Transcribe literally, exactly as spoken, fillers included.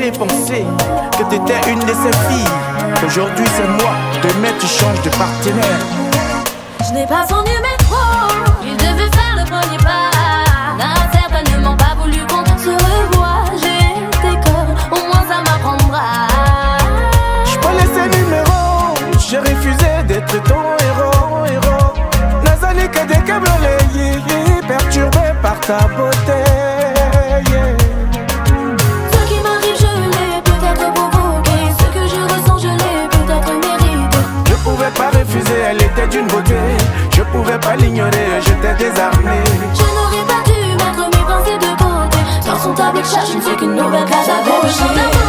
jamais pensé que t'étais une de ces filles. Aujourd'hui c'est moi, demain tu changes de partenaire. Je n'ai pas son numéro, il devait faire le premier pas. N'a certainement pas voulu qu'on se revoie. J'ai été conne, au moins ça m'apprendra. Je peux laisser numéro, j'ai refusé d'être ton héros, héros. Nazali que des câbles relayés, perturbé par ta beauté. Yeah. Ce qui m'arrive je l'ai peut-être provoqué. Ce que je ressens je l'ai peut-être mérité. Je pouvais pas refuser, elle était d'une beauté. Je pouvais pas l'ignorer, j'étais désarmé. Je n'aurais pas dû mettre mes pensées de côté. Dans son tablette chat, je ne fais qu'une nouvelle case à gauche.